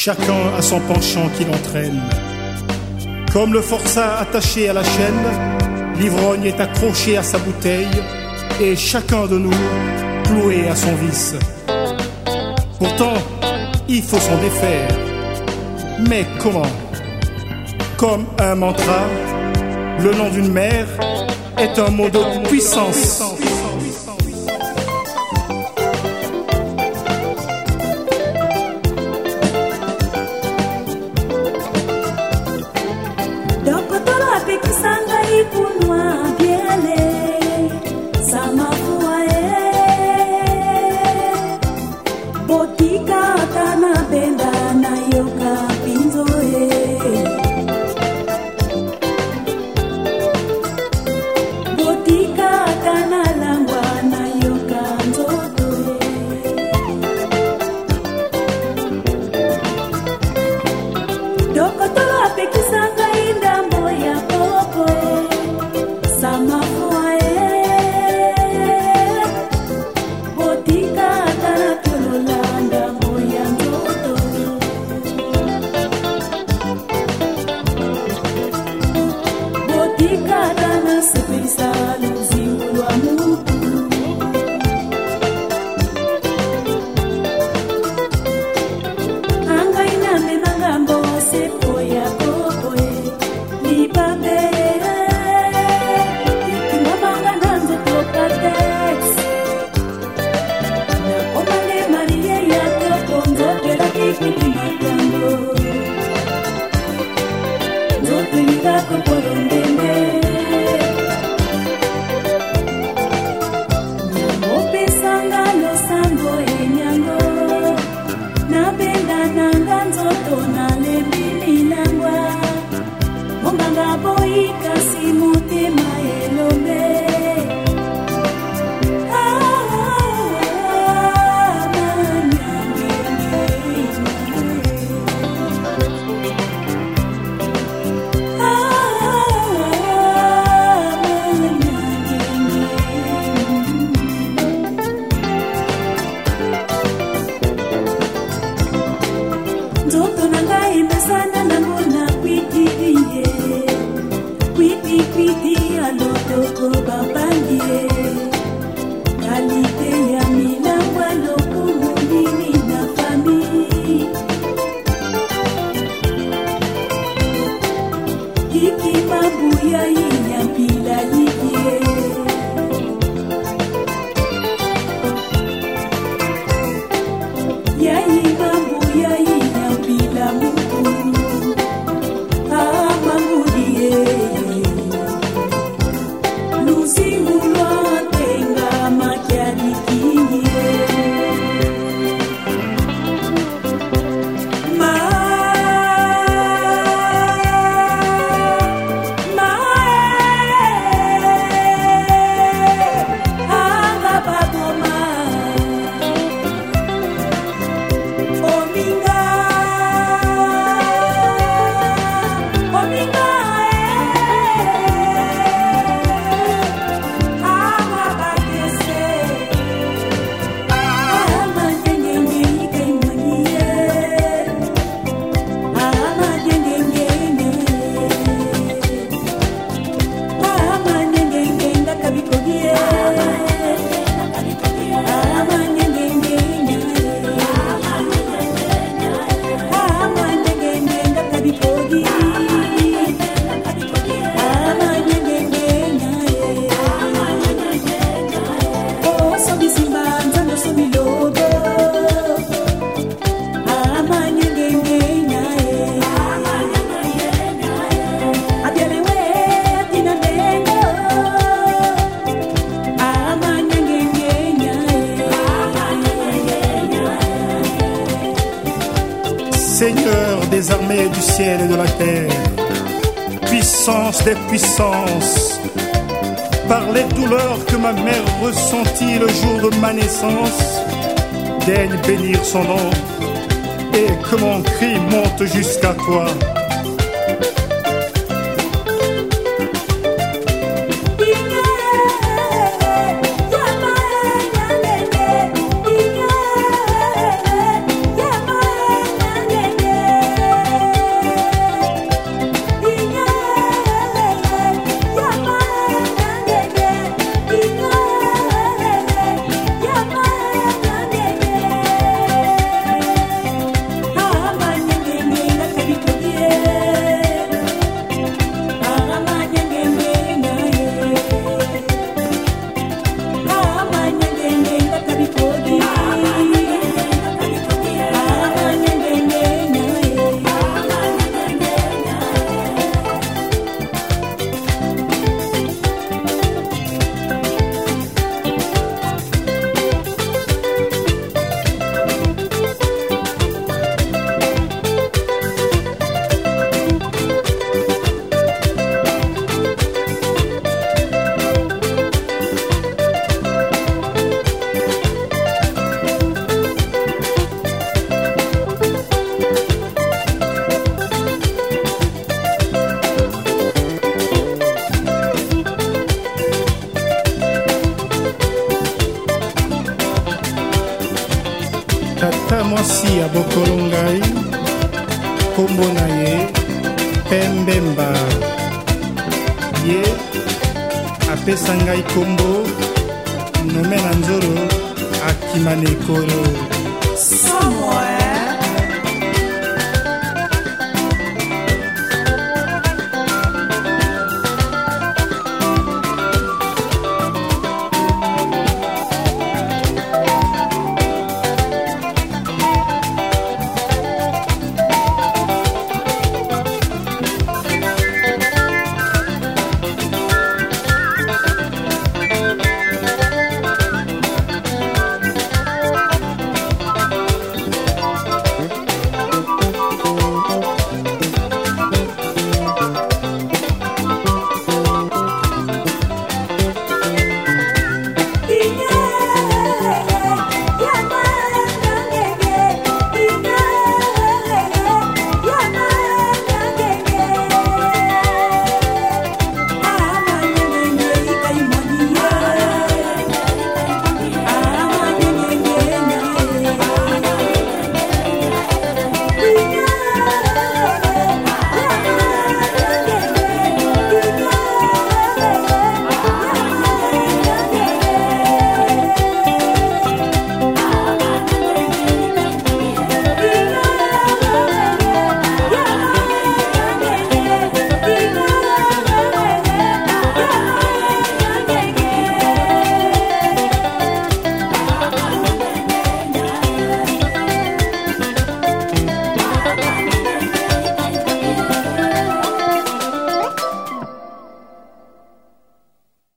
chacun a son penchant qui l'entraîne. Comme le forçat attaché à la chaîne, l'ivrogne est accroché à sa bouteille, et chacun de nous cloué à son vice. Pourtant, il faut s'en défaire. Mais comment? Comme un mantra, le nom d'une mère est un mot de puissance. Seigneur des armées du ciel et de la terre, puissance des puissances, par les douleurs que ma mère ressentit le jour de ma naissance, daigne bénir son nom et que mon cri monte jusqu'à toi. tata mwasi abokolo ngai kombo na ye Pembemba ye apesa ngai kombo nome na nzoro akima na ekolo Somewhere